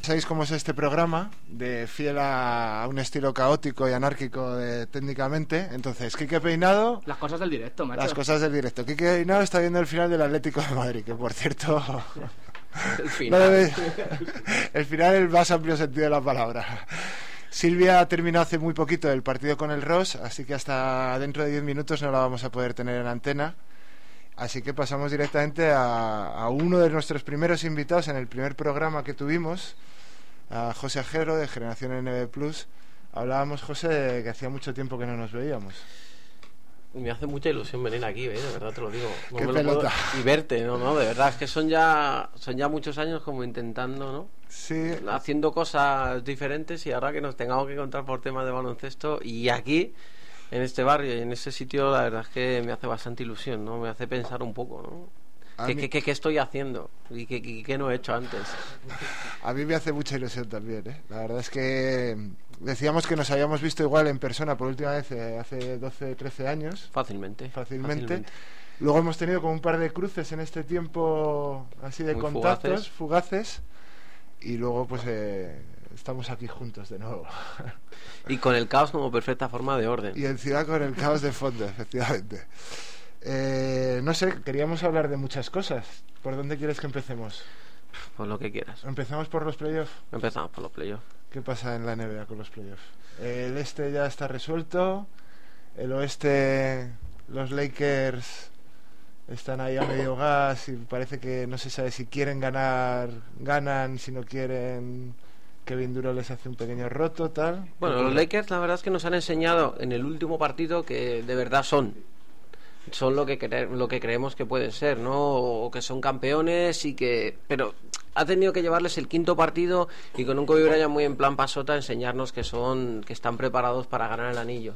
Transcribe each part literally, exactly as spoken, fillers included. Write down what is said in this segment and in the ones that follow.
Sabéis cómo es este programa, de fiel a un estilo caótico y anárquico de, técnicamente. Entonces, Quique Peinado... Las cosas del directo, macho. Las cosas del directo. Quique Peinado está viendo el final del Atlético de Madrid, que por cierto... El final. No debe... El final en el más amplio sentido de la palabra. Silvia ha terminado hace muy poquito el partido con el Ross, así que hasta dentro de diez minutos no la vamos a poder tener en antena. Así que pasamos directamente a, a uno de nuestros primeros invitados en el primer programa que tuvimos, a José Ajero de Generación N B Plus. Hablábamos, José, de que hacía mucho tiempo que no nos veíamos. Me hace mucha ilusión venir aquí, ¿eh? De verdad te lo digo. No Qué me pelota. Lo puedo... Y verte, no, no, de verdad, es que son ya son ya muchos años como intentando, ¿no? Sí. Haciendo cosas diferentes y ahora que nos tengamos que encontrar por temas de baloncesto y aquí, en este barrio y en ese sitio, la verdad es que me hace bastante ilusión, ¿no? Me hace pensar un poco, ¿no? ¿Qué, mí... qué, qué estoy haciendo? ¿Y qué, qué, qué no he hecho antes? A mí me hace mucha ilusión también, ¿eh? La verdad es que decíamos que nos habíamos visto igual en persona por última vez eh, hace doce, trece años. Fácilmente, fácilmente. Fácilmente. Luego hemos tenido como un par de cruces en este tiempo así de Muy contactos, fugaces. fugaces. Y luego pues eh, estamos aquí juntos de nuevo. Y con el caos como perfecta forma de orden. Y encima con el caos de fondo, efectivamente. Eh, no sé, queríamos hablar de muchas cosas. ¿Por dónde quieres que empecemos? Por lo que quieras. ¿Empezamos por los playoffs? Empezamos por los playoffs. ¿Qué pasa en la N B A con los playoffs? El este ya está resuelto. El oeste, los Lakers están ahí a medio gas y parece que no se sabe si quieren ganar, ganan, si no quieren... Kevin Durant les hace un pequeño roto, tal. Bueno, los Lakers la verdad es que nos han enseñado en el último partido que de verdad son son lo que cre- lo que creemos que pueden ser, ¿no? O que son campeones y que... Pero ha tenido que llevarles el quinto partido y con un Kobe Bryant muy en plan pasota enseñarnos que son que están preparados para ganar el anillo.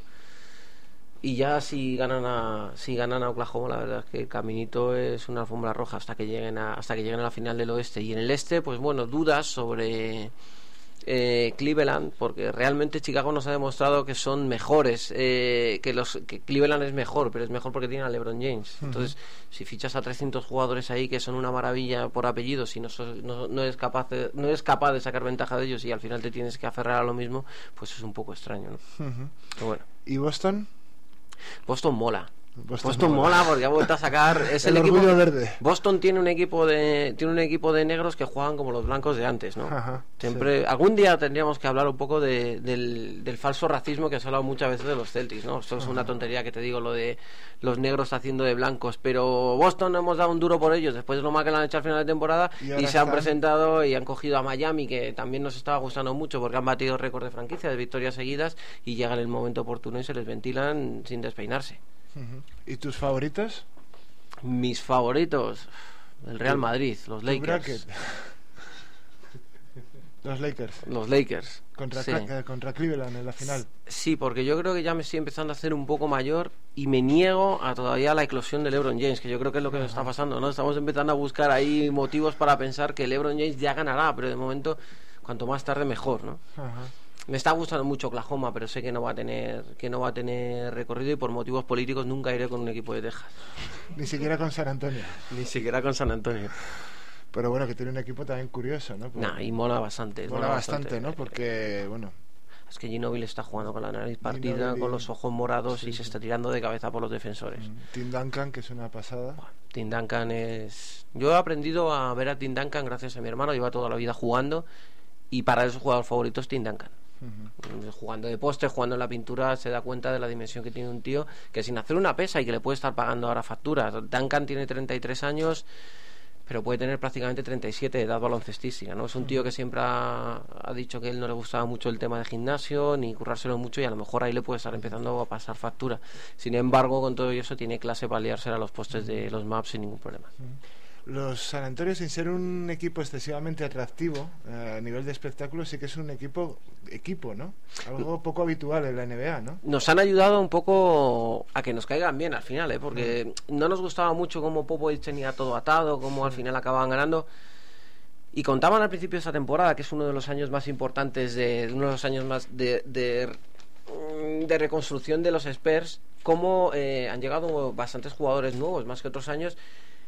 Y ya si ganan a si ganan a Oklahoma, la verdad es que el caminito es una alfombra roja hasta que lleguen a, hasta que lleguen a la final del oeste. Y en el este, pues bueno, dudas sobre Eh, Cleveland, porque realmente Chicago nos ha demostrado que son mejores, eh, que los que Cleveland es mejor, pero es mejor porque tiene a LeBron James. Uh-huh. Entonces, si fichas a trescientos jugadores ahí que son una maravilla por apellidos y no, no, no eres capaz de, no eres capaz de sacar ventaja de ellos y al final te tienes que aferrar a lo mismo, pues es un poco extraño, ¿no? Uh-huh. Pero bueno. ¿Y Boston? Boston mola. Boston, Boston mola porque ha vuelto a sacar es el, el equipo verde. Boston tiene un equipo de tiene un equipo de negros que juegan como los blancos de antes, ¿no? Ajá, siempre sí. Algún día tendríamos que hablar un poco de, del, del falso racismo que se ha hablado muchas veces de los Celtics, ¿no? Esto es Ajá. una tontería que te digo, lo de los negros haciendo de blancos, pero Boston hemos dado un duro por ellos después de lo mal que le han hecho al final de temporada y, y se están... han presentado y han cogido a Miami, que también nos estaba gustando mucho porque han batido récord de franquicia de victorias seguidas y llegan en el momento oportuno y se les ventilan sin despeinarse. ¿Y tus favoritos? Mis favoritos, el Real Madrid, los Lakers. Los Lakers. Los Lakers. Contra, sí. Ca- contra Cleveland en la final. Sí, porque yo creo que ya me estoy empezando a hacer un poco mayor y me niego a todavía la eclosión de LeBron James, que yo creo que es lo que nos está pasando, ¿no? Estamos empezando a buscar ahí motivos para pensar que LeBron James ya ganará, pero de momento, cuanto más tarde mejor, ¿no? Ajá. Me está gustando mucho Oklahoma, pero sé que no va a tener que no va a tener recorrido y por motivos políticos nunca iré con un equipo de Texas. Ni siquiera con San Antonio. Ni siquiera con San Antonio. Pero bueno, que tiene un equipo también curioso, ¿no? Porque nah, y mola bastante. Mola, mola bastante, bastante, ¿no? Porque, bueno... Es que Ginobili está jugando con la nariz partida, Ginobili... con los ojos morados sí, y se sí. está tirando de cabeza por los defensores. Mm. Tim Duncan, que es una pasada. Bueno, Tim Duncan es... Yo he aprendido a ver a Tim Duncan gracias a mi hermano, lleva toda la vida jugando y para él su jugador favorito es Tim Duncan. Uh-huh. Jugando de poste, jugando en la pintura, se da cuenta de la dimensión que tiene un tío que sin hacer una pesa y que le puede estar pagando ahora facturas. Duncan tiene treinta y tres años, pero puede tener prácticamente treinta y siete de edad baloncestística, ¿no? Es un tío que siempre ha, ha dicho que él no le gustaba mucho el tema de gimnasio ni currárselo mucho y a lo mejor ahí le puede estar empezando a pasar factura. Sin embargo, con todo eso tiene clase para liarse a los postes de los maps sin ningún problema. Uh-huh. Los San Antonio, sin ser un equipo excesivamente atractivo eh, a nivel de espectáculo, sí que es un equipo equipo, ¿no? Algo poco habitual en la N B A, ¿no? Nos han ayudado un poco a que nos caigan bien al final, ¿eh? Porque mm. no nos gustaba mucho cómo Popovich tenía todo atado, cómo al final acababan ganando. Y contaban al principio de esta temporada, que es uno de los años más importantes, de uno de los años más de, de, de reconstrucción de los Spurs, cómo eh, han llegado bastantes jugadores nuevos, más que otros años.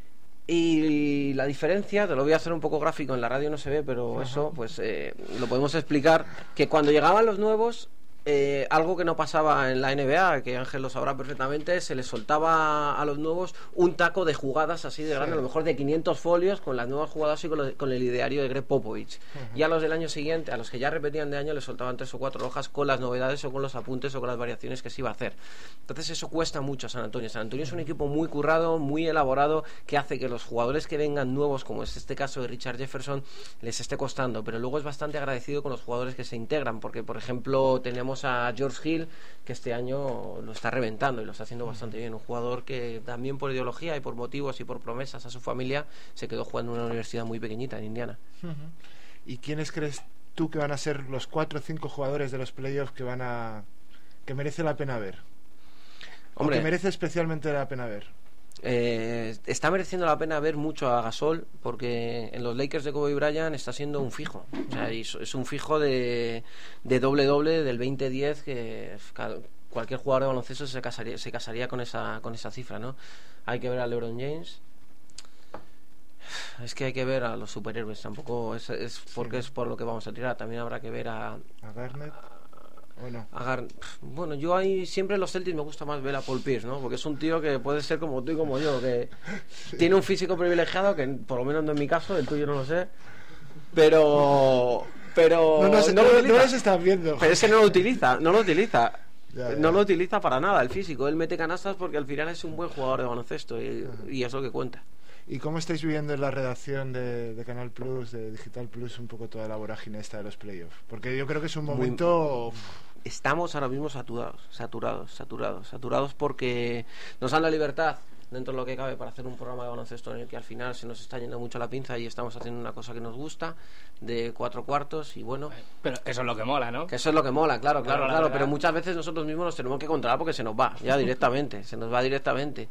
Y la diferencia, te lo voy a hacer un poco gráfico, en la radio no se ve, pero uh-huh. eso pues eh, lo podemos explicar, que cuando llegaban los nuevos, eh, algo que no pasaba en la N B A, que Ángel lo sabrá perfectamente, se les soltaba a los nuevos un taco de jugadas así de grande, sí. a lo mejor de quinientos folios, con las nuevas jugadas y con, lo, con el ideario de Greg Popovich. Uh-huh. Y a los del año siguiente, a los que ya repetían de año, les soltaban tres o cuatro hojas con las novedades o con los apuntes o con las variaciones que se iba a hacer. Entonces eso cuesta mucho a San Antonio. San Antonio es un equipo muy currado, muy elaborado, que hace que los jugadores que vengan nuevos, como es este caso de Richard Jefferson, les esté costando, pero luego es bastante agradecido con los jugadores que se integran, porque por ejemplo tenemos a George Hill, que este año lo está reventando y lo está haciendo bastante bien, un jugador que también por ideología y por motivos y por promesas a su familia se quedó jugando en una universidad muy pequeñita en Indiana. Uh-huh. ¿Y quiénes crees tú que van a ser los cuatro o cinco jugadores de los playoffs que van a que merece la pena ver? Hombre, o que merece especialmente la pena ver. Eh, está mereciendo la pena ver mucho a Gasol, porque en los Lakers de Kobe Bryant está siendo un fijo, o sea, es un fijo de, de doble doble del veinte diez, que cualquier jugador de baloncesto se casaría, se casaría con esa con esa cifra, ¿no? Hay que ver a LeBron James. Es que hay que ver a los superhéroes, tampoco es, es porque sí. es por lo que vamos a tirar. También habrá que ver a a Garnett. Bueno. Agar... bueno, yo ahí siempre en los Celtics me gusta más ver a Paul Pierce, ¿no? Porque es un tío que puede ser como tú y como yo, que sí. tiene un físico privilegiado, que por lo menos no es mi caso, el tuyo no lo sé, pero pero no, no, no, no, no los estás viendo. Pero es que no lo utiliza, no lo utiliza. Ya, ya. No lo utiliza para nada el físico. Él mete canastas porque al final es un buen jugador de baloncesto y, y es lo que cuenta. ¿Y cómo estáis viviendo en la redacción de, de Canal Plus, de Digital Plus, un poco toda la vorágine esta de los playoffs? Porque yo creo que es un momento... Muy... Estamos ahora mismo saturados, saturados, saturados, saturados porque nos dan la libertad dentro de lo que cabe para hacer un programa de baloncesto en el que al final se nos está yendo mucho la pinza y estamos haciendo una cosa que nos gusta, de cuatro cuartos y bueno... Pero eso es lo que mola, ¿no? Que eso es lo que mola, claro, claro, claro, claro, pero muchas veces nosotros mismos nos tenemos que controlar porque se nos va, ya directamente, se nos va directamente.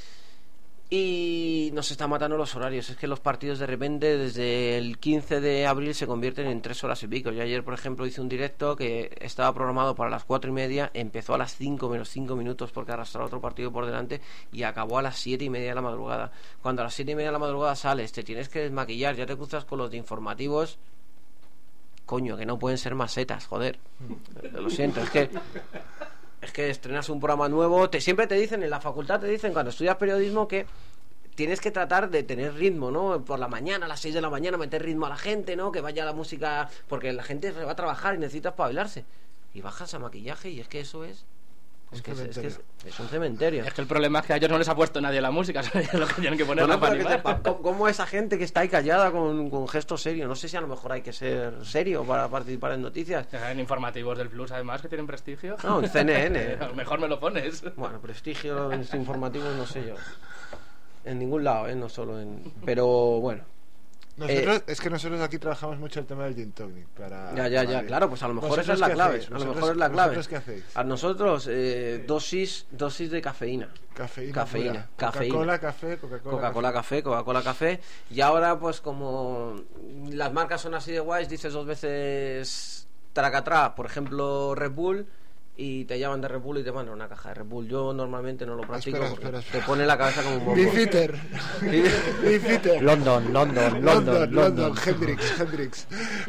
Y nos está matando los horarios. Es que los partidos de repente desde el quince de abril se convierten en tres horas y pico. Yo ayer por ejemplo hice un directo que estaba programado para las cuatro y media, empezó a las cinco menos cinco minutos porque arrastraba otro partido por delante y acabó a las siete y media de la madrugada. Cuando a las siete y media de la madrugada sales, te tienes que desmaquillar, ya te cruzas con los de informativos. Coño, que no pueden ser masetas, joder. Lo siento, es que Es que estrenas un programa nuevo, te, siempre te dicen, en la facultad te dicen cuando estudias periodismo que tienes que tratar de tener ritmo, ¿no? Por la mañana, a las seis de la mañana, meter ritmo a la gente, ¿no? Que vaya la música, porque la gente va a trabajar y necesitas espabilarse. Y bajas a maquillaje y es que eso es... Es que es, es que es, es un cementerio. Es que el problema es que a ellos no les ha puesto nadie la música, es lo que tienen que poner. No, no, para que sepa, ¿cómo esa gente que está ahí callada con, con gesto serio? No sé si a lo mejor hay que ser serio para participar en noticias. En informativos del Plus, además, que tienen prestigio. No, en C N N. A lo mejor me lo pones. Bueno, prestigio en informativos no sé yo. En ningún lado, ¿eh? No solo en... Pero bueno. Nosotros, eh, es que nosotros aquí trabajamos mucho el tema del gin tonic para, ya, ya, para ya, ir. claro, pues a lo mejor esa es la clave. A lo mejor es la clave. ¿Qué hacéis? A nosotros eh, dosis dosis de cafeína. Cafeína. Cafeína. Coca-Cola, café, Coca-Cola. Coca-Cola, café, Coca-Cola, café. Y ahora, pues como las marcas son así de guays, dices dos veces tracatrá, por ejemplo, Red Bull, y te llaman de Red Bull y te mandan una caja de Red Bull. Yo normalmente no lo practico espera, porque espera, espera. te pone la cabeza como un bombo. Bifitter. Bifitter. London, London, London, London, Hendrix, Hendrix.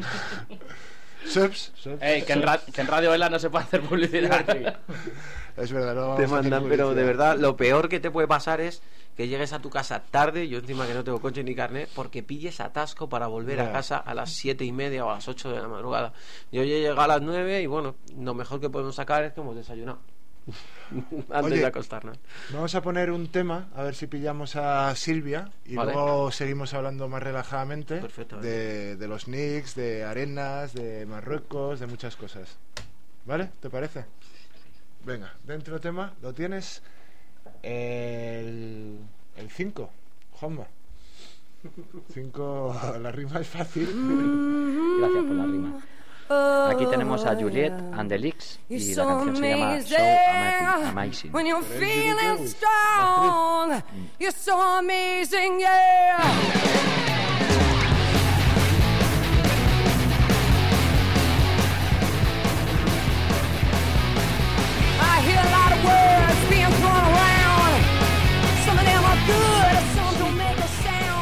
Subs, subs. Ey, que en, ra- que en Radio Vela no se puede hacer publicidad. Es verdad, no vamos Te a hacer mandan, pero de publicidad. verdad, lo peor que te puede pasar es que llegues a tu casa tarde, yo encima que no tengo coche ni carnet, porque pilles atasco para volver Ya. a casa a las siete y media o a las ocho de la madrugada. Yo ya llegué a las nueve y bueno, lo mejor que podemos sacar es que hemos desayunado antes Oye, de acostarnos. Vamos a poner un tema, a ver si pillamos a Silvia y Vale. luego seguimos hablando más relajadamente Perfectamente. de, de los Knicks, de Arenas, de Marruecos, de muchas cosas. ¿Vale? ¿Te parece? Venga, dentro tema, ¿lo tienes? El cinco, Juanma. cinco, la rima es fácil. Gracias por la rima. Aquí tenemos a Juliet and the Leaks y la canción se llama So Ama- Amazing. When you're feeling strong, you're so amazing, yeah. I hear a lot of words being thrown around. Some of them are good, some don't make a sound.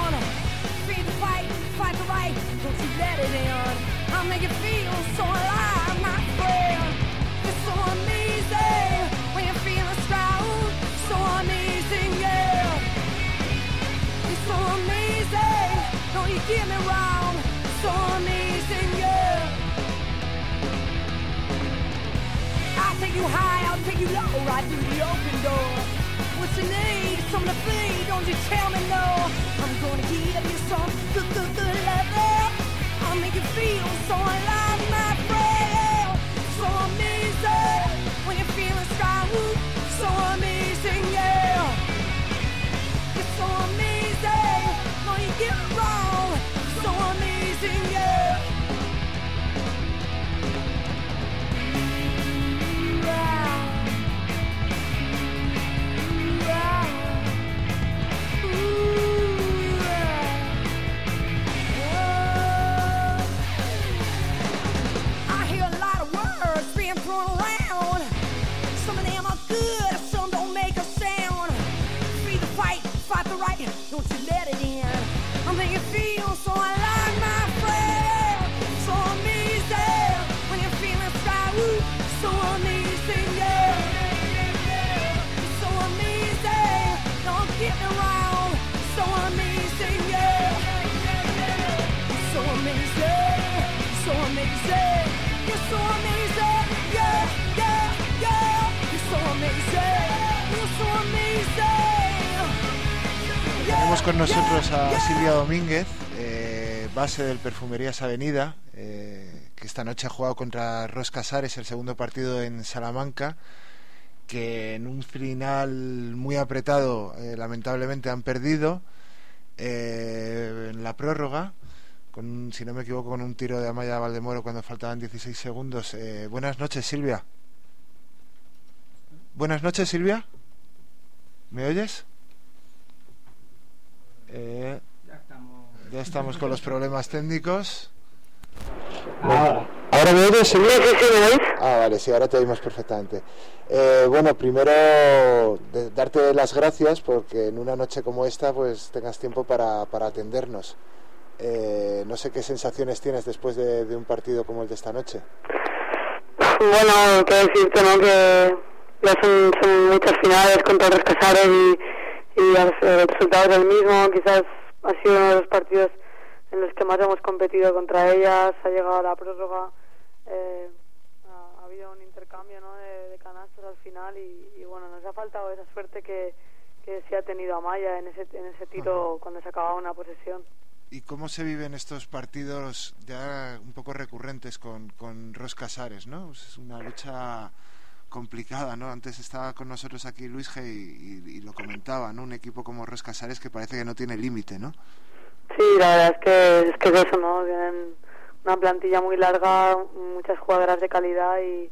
get me wrong, so amazing, yeah. I'll take you high, I'll take you low, right through the open door. What's your need? Something to feed, don't you tell me no. I'm gonna give you some good, good, good love. I'll make you feel so alive, my friend. So amazing, when you're feeling strong, so amazing, yeah. It's so amazing, no you get it wrong, so amazing, yeah. Don't you let it in. I'll make you feel so alive, my friend. So amazing when you're feeling strong. Ooh, so amazing, yeah. So amazing. Don't get me wrong. So amazing, yeah. So amazing. So amazing. You're so amazing, yeah, yeah, yeah. You're so amazing. You're so amazing. Tenemos con nosotros a Silvia Domínguez, eh, base del Perfumerías Avenida, eh, que esta noche ha jugado contra Ros Casares el segundo partido en Salamanca, que en un final muy apretado eh, lamentablemente han perdido eh, en la prórroga, con, si no me equivoco, con un tiro de Amaya Valdemoro cuando faltaban dieciséis segundos. Eh, buenas noches, Silvia. Buenas noches, Silvia. ¿Me oyes? Eh, Ya estamos. ya estamos con los problemas técnicos. Ahora, ¿ahora me oyes, Silvia? Sí, sí, ¿me oís? Ah, vale, sí, ahora te oímos perfectamente. Eh, bueno, primero de, darte las gracias porque en una noche como esta pues tengas tiempo para, para atendernos. Eh, no sé qué sensaciones tienes después de, de un partido como el de esta noche. Bueno, quiero decirte, ¿no?, que ya son, son muchas finales contra los Casares y, y los resultados del mismo. Quizás ha sido uno de los partidos en los que más hemos competido contra ellas. Ha llegado a la prórroga, eh, ha, ha habido un intercambio, ¿no?, de, de canastos al final y, y bueno, nos ha faltado esa suerte que, que sí ha tenido Amaya en ese, en ese tiro. Ajá. Cuando se acababa una posesión. ¿Y cómo se viven estos partidos ya un poco recurrentes con, con Ros Casares, ¿no? Es una lucha complicada, ¿no? Antes estaba con nosotros aquí Luis G. y, y, y lo comentaba, ¿no? Un equipo como Ros Casares que parece que no tiene límite, ¿no? Sí, la verdad es que es que es eso, ¿no? Tienen una plantilla muy larga, muchas jugadoras de calidad y,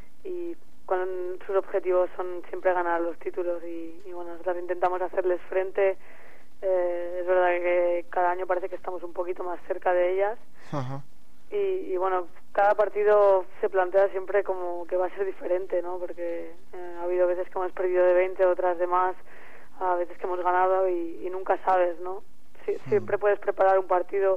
y con sus objetivos son siempre ganar los títulos y, y bueno, nosotros intentamos hacerles frente. Eh, es verdad que cada año parece que estamos un poquito más cerca de ellas. Ajá. Y, y bueno, cada partido se plantea siempre como que va a ser diferente, ¿no? Porque eh, ha habido veces que hemos perdido de veinte, otras de más, a veces que hemos ganado y, y nunca sabes, ¿no? Si, siempre puedes preparar un partido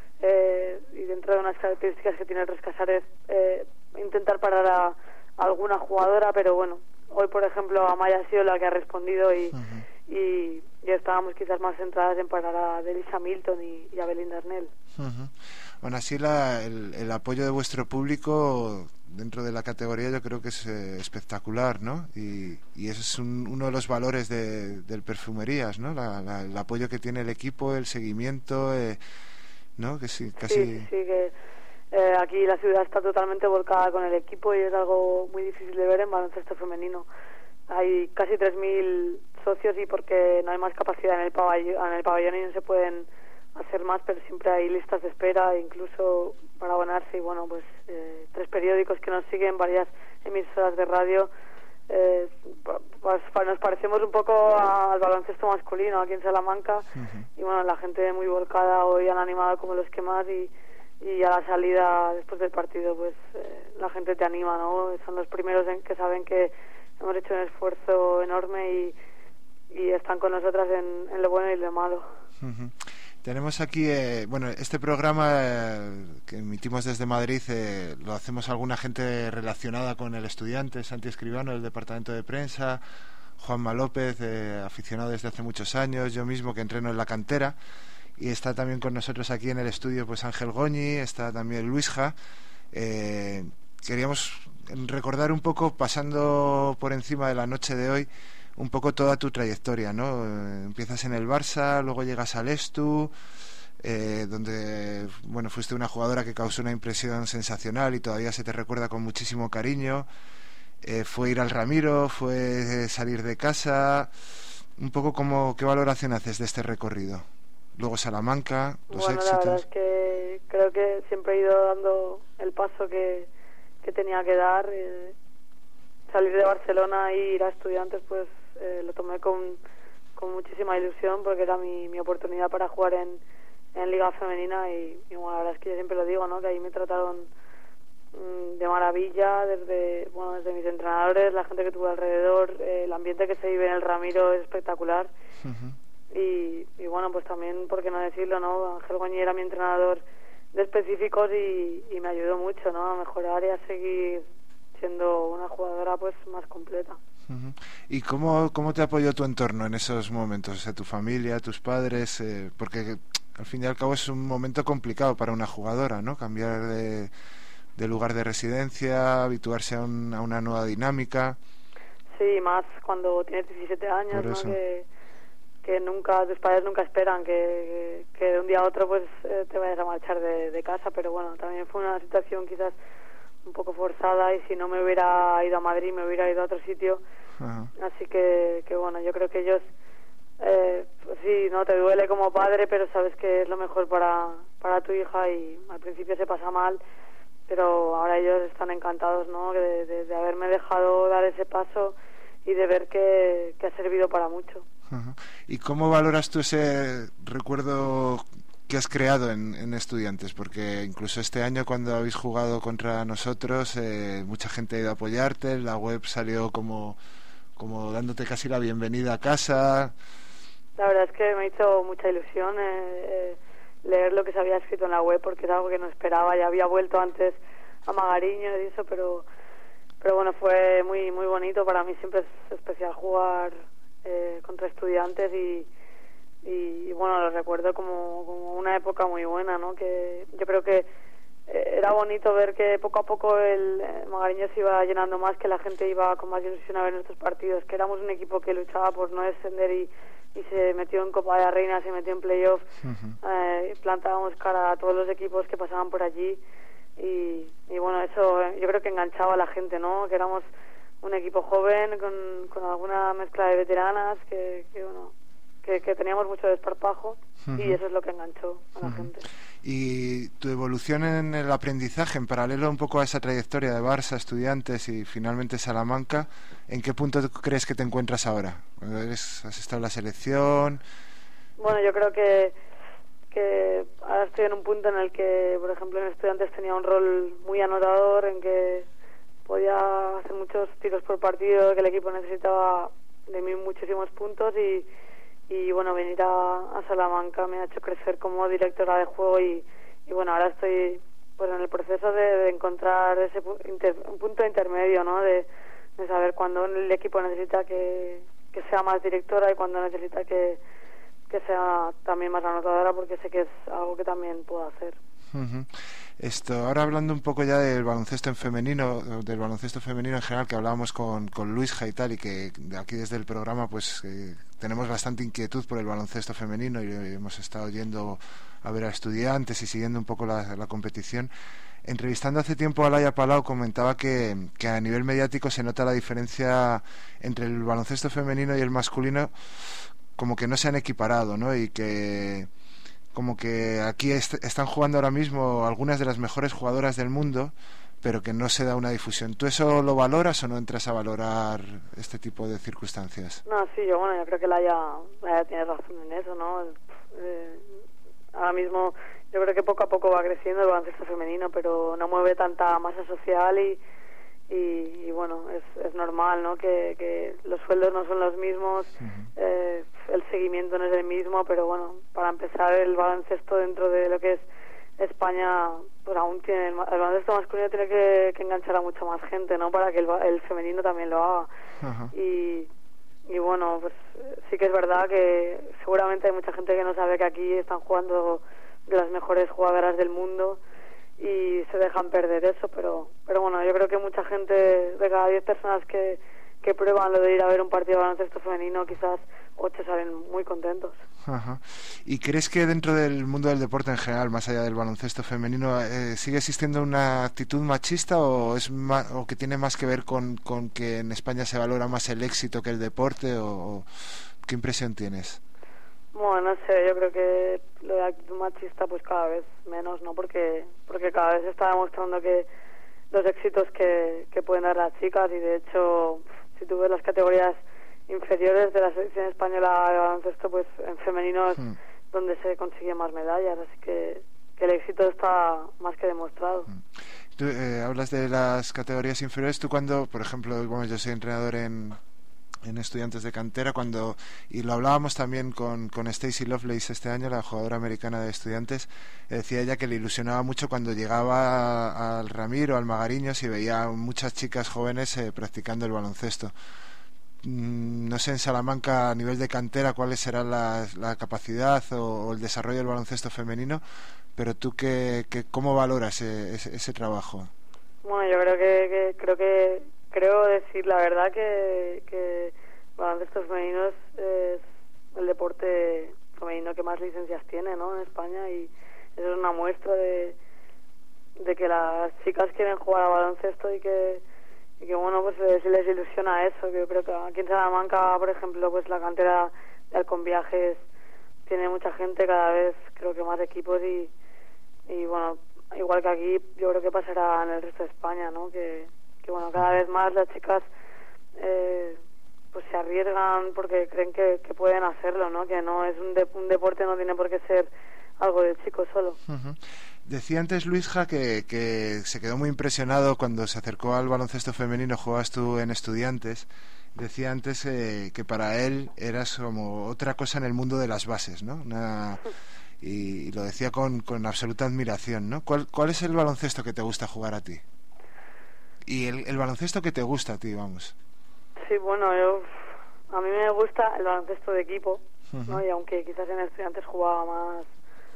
eh, y dentro de unas características que tiene el Ros Casares eh, intentar parar a, a alguna jugadora, pero bueno, hoy por ejemplo Amaya ha sido la que ha respondido y, uh-huh. y, y estábamos quizás más centradas en parar a Delisa Milton y, y a Belinda Arnel. Uh-huh. Bueno, así la, el, el apoyo de vuestro público dentro de la categoría yo creo que es eh, espectacular, ¿no? Y, y ese es un, uno de los valores de, del Perfumerías, ¿no? La, la, el apoyo que tiene el equipo, el seguimiento, eh, ¿no? Que sí, casi... Sí, sí, que eh, aquí la ciudad está totalmente volcada con el equipo y es algo muy difícil de ver en baloncesto femenino. Hay casi tres mil socios y porque no hay más capacidad en el pabellón, en el pabellón y no se pueden hacer más, pero siempre hay listas de espera, incluso para abonarse. Y bueno, pues eh, tres periódicos que nos siguen, varias emisoras de radio. Eh, pues, nos parecemos un poco al baloncesto masculino aquí en Salamanca. Uh-huh. Y bueno, la gente muy volcada hoy han animado como los que más y, y a la salida después del partido pues eh, la gente te anima, ¿no? Son los primeros en que saben que hemos hecho un esfuerzo enorme y, y están con nosotras en, en lo bueno y lo malo. Uh-huh. Tenemos aquí, eh, bueno, este programa eh, que emitimos desde Madrid eh, lo hacemos alguna gente relacionada con el estudiante, Santi Escribano del departamento de prensa, Juanma López, eh, aficionado desde hace muchos años, yo mismo que entreno en la cantera, y está también con nosotros aquí en el estudio pues Ángel Goñi, está también Luisja. Eh, queríamos recordar un poco, pasando por encima de la noche de hoy, un poco toda tu trayectoria, ¿no? Eh, empiezas en el Barça, luego llegas al Estu, eh, donde, bueno, fuiste una jugadora que causó una impresión sensacional y todavía se te recuerda con muchísimo cariño. Eh, fue ir al Ramiro, fue salir de casa. Un poco como, ¿qué valoración haces de este recorrido? Luego Salamanca, los bueno, éxitos. La verdad es que creo que siempre he ido dando el paso que, que tenía que dar. Eh, salir de Barcelona e ir a Estudiantes, pues eh, lo tomé con, con muchísima ilusión, porque era mi, mi oportunidad para jugar en, en Liga Femenina y, y bueno, la verdad es que yo siempre lo digo, ¿no? Que ahí me trataron mmm, de maravilla, desde bueno desde mis entrenadores, la gente que tuve alrededor, eh, el ambiente que se vive en el Ramiro es espectacular. Uh-huh. y, y bueno, pues también, por qué no decirlo, ¿no? Ángel Goñi era mi entrenador de específicos y, y me ayudó mucho, ¿no? A mejorar y a seguir siendo una jugadora pues más completa. Uh-huh. ¿Y cómo, cómo te apoyó tu entorno en esos momentos? O sea, tu familia, tus padres, eh, porque al fin y al cabo es un momento complicado para una jugadora, ¿no? Cambiar de, de lugar de residencia, habituarse a, un, a una nueva dinámica. Sí, más cuando tienes diecisiete años, ¿no? Que, que nunca, tus padres nunca esperan que, que, que de un día a otro pues eh, te vayas a marchar de, de casa, pero bueno, también fue una situación quizás un poco forzada, y si no me hubiera ido a Madrid me hubiera ido a otro sitio. Ajá. Así que, que bueno, yo creo que ellos eh, pues sí, no te duele como padre, pero sabes que es lo mejor para, para tu hija, y al principio se pasa mal, pero ahora ellos están encantados, ¿no? De, de, de haberme dejado dar ese paso y de ver que, que ha servido para mucho. Ajá. ¿Y cómo valoras tú ese recuerdo que has creado en, en Estudiantes? Porque incluso este año, cuando habéis jugado contra nosotros, eh, mucha gente ha ido a apoyarte, la web salió como, como dándote casi la bienvenida a casa. La verdad es que me hizo mucha ilusión eh, eh, leer lo que se había escrito en la web, porque era algo que no esperaba. Ya había vuelto antes a Magariño y eso, pero pero bueno, fue muy muy bonito. Para mí siempre es especial jugar eh, contra Estudiantes, y Y, y bueno, lo recuerdo como, como una época muy buena, ¿no? Que yo creo que eh, era bonito ver que poco a poco el eh, Magariño se iba llenando más, que la gente iba con más ilusión a ver nuestros partidos, que éramos un equipo que luchaba por no descender y, y se metió en Copa de la Reina, se metió en playoff. Uh-huh. eh, plantábamos cara a todos los equipos que pasaban por allí, y, y bueno, eso eh, yo creo que enganchaba a la gente, ¿no? Que éramos un equipo joven con, con alguna mezcla de veteranas, que, que bueno... Que, que teníamos mucho desparpajo, uh-huh. y eso es lo que enganchó a la uh-huh. gente. Y tu evolución en el aprendizaje, en paralelo un poco a esa trayectoria de Barça, Estudiantes y finalmente Salamanca, ¿en qué punto crees que te encuentras ahora? ¿Eres, ¿Has estado en la selección? Bueno, yo creo que, que ahora estoy en un punto en el que, por ejemplo, en Estudiantes tenía un rol muy anotador, en que podía hacer muchos tiros por partido, que el equipo necesitaba de mí muchísimos puntos, y y bueno, venir a, a Salamanca me ha hecho crecer como directora de juego, y, y bueno, ahora estoy pues en el proceso de, de encontrar ese pu- inter, un punto intermedio, ¿no? De, de saber cuándo el equipo necesita que, que sea más directora y cuándo necesita que, que sea también más anotadora, porque sé que es algo que también puedo hacer. Uh-huh. Esto, ahora hablando un poco ya del baloncesto en femenino, del baloncesto femenino en general, que hablábamos con, con Luisja y tal, y que de aquí desde el programa pues eh, tenemos bastante inquietud por el baloncesto femenino, y hemos estado yendo a ver a Estudiantes y siguiendo un poco la, la competición. Entrevistando hace tiempo a Laia Palau, comentaba que, que a nivel mediático se nota la diferencia entre el baloncesto femenino y el masculino, como que no se han equiparado, ¿no? Y que como que aquí est- están jugando ahora mismo algunas de las mejores jugadoras del mundo, pero que no se da una difusión. ¿Tú eso lo valoras o no entras a valorar este tipo de circunstancias? No, sí, yo bueno, yo creo que Laia, Laia tiene razón en eso, ¿no? Eh, ahora mismo yo creo que poco a poco va creciendo el baloncesto femenino, pero no mueve tanta masa social, y y, y bueno, es, es normal, ¿no? Que, que los sueldos no son los mismos, uh-huh. eh, el seguimiento no es el mismo, pero bueno, para empezar, el baloncesto dentro de lo que es España, pues aún tiene, el, el baloncesto masculino tiene que, que enganchar a mucha más gente, ¿no? Para que el, el femenino también lo haga. Uh-huh. Y y bueno, pues sí que es verdad que seguramente hay mucha gente que no sabe que aquí están jugando las mejores jugadoras del mundo y se dejan perder eso, pero pero bueno, yo creo que mucha gente, de cada diez personas que, que prueban lo de ir a ver un partido de baloncesto femenino, quizás ocho salen muy contentos. Ajá. ¿Y crees que dentro del mundo del deporte en general, más allá del baloncesto femenino, eh, sigue existiendo una actitud machista o es más, o que tiene más que ver con, con que en España se valora más el éxito que el deporte? O, o ¿qué impresión tienes? Bueno, no sé, yo creo que lo de actitud machista pues cada vez menos, ¿no? Porque porque cada vez se está demostrando que los éxitos que, que pueden dar las chicas, y de hecho, si tú ves las categorías inferiores de la selección española de baloncesto, pues en femenino es mm. donde se consiguen más medallas, así que, que el éxito está más que demostrado. Mm. Tú eh, hablas de las categorías inferiores. Tú cuando, por ejemplo, bueno, yo soy entrenador en en estudiantes de cantera, cuando y lo hablábamos también con, con Stacey Lovelace este año, la jugadora americana de estudiantes, decía ella que le ilusionaba mucho cuando llegaba al Ramiro, al Magariños, y veía muchas chicas jóvenes eh, practicando el baloncesto. Mm, no sé en Salamanca, a nivel de cantera, cuál será la, la capacidad o, o el desarrollo del baloncesto femenino, pero tú qué, qué, ¿cómo valoras ese, ese, ese trabajo? Bueno, yo creo que, que creo que creo decir la verdad que, que el baloncesto femenino es, es el deporte femenino que más licencias tiene, ¿no?, en España, y eso es una muestra de, de que las chicas quieren jugar a baloncesto y que, y que bueno, pues les, les ilusiona eso. Yo creo que aquí en Salamanca, por ejemplo, pues la cantera de Alconviajes tiene mucha gente, cada vez creo que más equipos, y, y bueno, igual que aquí, yo creo que pasará en el resto de España, ¿no?, que que bueno, cada vez más las chicas eh, pues se arriesgan porque creen que, que pueden hacerlo, ¿no? Que no es un, de, un deporte, no tiene por qué ser algo de chicos solo. Uh-huh. Decía antes Luisja que, que se quedó muy impresionado cuando se acercó al baloncesto femenino. Jugabas tú en Estudiantes. Decía antes eh, que para él eras como otra cosa en el mundo de las bases, ¿no? Una, y, y lo decía con, con absoluta admiración, ¿no? ¿Cuál, ¿Cuál es el baloncesto que te gusta jugar a ti? Y el, el baloncesto que te gusta a ti, vamos. Sí, bueno, yo a mí me gusta el baloncesto de equipo, uh-huh. ¿no? Y aunque quizás en Estudiantes jugaba más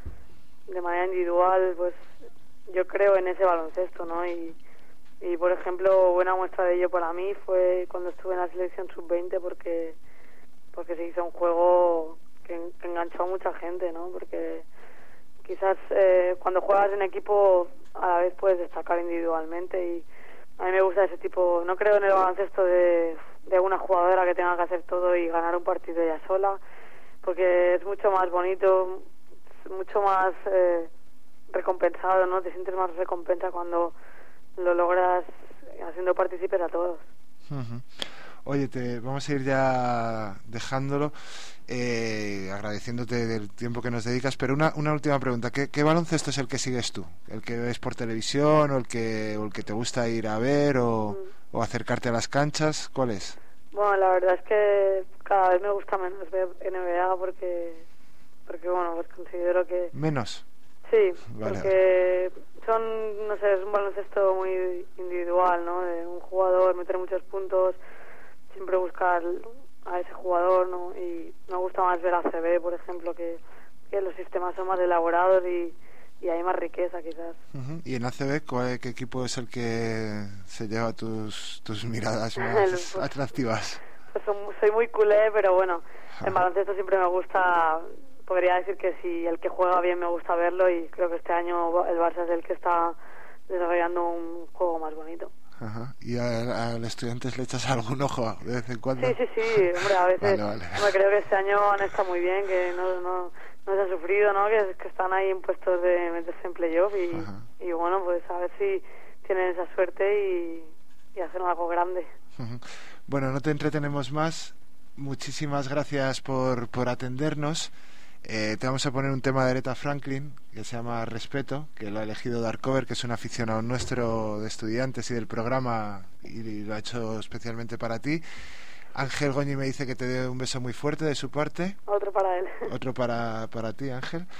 de manera individual, pues yo creo en ese baloncesto, ¿no? Y, y por ejemplo, buena muestra de ello para mí fue cuando estuve en la selección sub veinte, porque porque se hizo un juego que, que enganchó a mucha gente, ¿no? Porque quizás eh, cuando juegas en equipo a la vez puedes destacar individualmente, y a mí me gusta ese tipo. No creo en el baloncesto de, de una jugadora que tenga que hacer todo y ganar un partido ella sola, porque es mucho más bonito, mucho más eh, recompensado, ¿no? Te sientes más recompensa cuando lo logras haciendo partícipes a todos. Uh-huh. Oye, te vamos a ir ya dejándolo, eh, agradeciéndote del tiempo que nos dedicas, pero una, una última pregunta. ¿Qué, ¿Qué baloncesto es el que sigues tú? ¿El que ves por televisión o el que, o el que te gusta ir a ver o, mm. o acercarte a las canchas? ¿Cuál es? Bueno, la verdad es que cada vez me gusta menos ver N B A porque, porque bueno, pues considero que... ¿Menos? Sí, vale. Porque son, no sé, es un baloncesto muy individual, ¿no? De un jugador, meter muchos puntos, siempre buscar a ese jugador, ¿no? Y me gusta más ver a C B, por ejemplo, que, que los sistemas son más elaborados y, y hay más riqueza, quizás. Uh-huh. ¿Y en A C B cuál, qué equipo es el que se lleva tus tus miradas más pues, atractivas? Pues soy muy culé, pero bueno, en baloncesto siempre me gusta, podría decir que si el que juega bien me gusta verlo, y creo que este año el Barça es el que está desarrollando un juego más bonito. Ajá. ¿Y a, a los estudiantes le echas algún ojo de vez en cuando? Sí, sí, sí, hombre, a veces vale, vale. Hombre, creo que este año han estado muy bien, que no, no, no se ha sufrido, ¿no? Que, que están ahí en puestos de meterse en playoff y, y bueno, pues a ver si tienen esa suerte y, y hacen algo grande. Uh-huh. Bueno, no te entretenemos más. Muchísimas gracias por, por atendernos. Eh, te vamos a poner un tema de Aretha Franklin que se llama Respeto, que lo ha elegido Darkover, que es un aficionado nuestro de estudiantes y del programa, y, y lo ha hecho especialmente para ti. Ángel Goñi me dice que te dé un beso muy fuerte de su parte. Otro para él. Otro para, para ti, Ángel.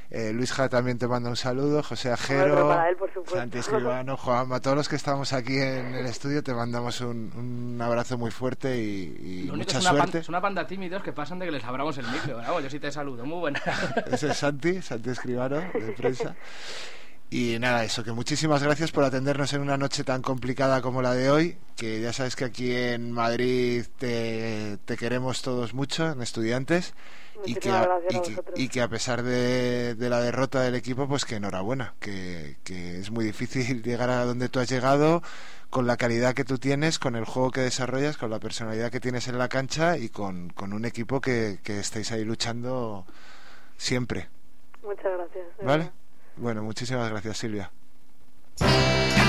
Eh, Luis Ja también te manda un saludo, José Bueno, Ajero, pero para él, por supuesto. Santi Escribano, Juanma, todos los que estamos aquí en el estudio te mandamos un, un abrazo muy fuerte y, y Lo único mucha es una, suerte. pan, es una panda tímidos que pasan de que les abramos el micro. Bravo, yo sí te saludo, muy buena. Ese es Santi, Santi Escribano, de prensa. Y nada, eso, que muchísimas gracias por atendernos en una noche tan complicada como la de hoy, que ya sabes que aquí en Madrid te, te queremos todos mucho, en Estudiantes, y que, a, y, que, y que a pesar de, de la derrota del equipo, pues que enhorabuena, que, que es muy difícil llegar a donde tú has llegado, con la calidad que tú tienes, con el juego que desarrollas, con la personalidad que tienes en la cancha y con, con un equipo que, que estáis ahí luchando siempre. Muchas gracias. ¿Vale? Bueno, muchísimas gracias, Silvia.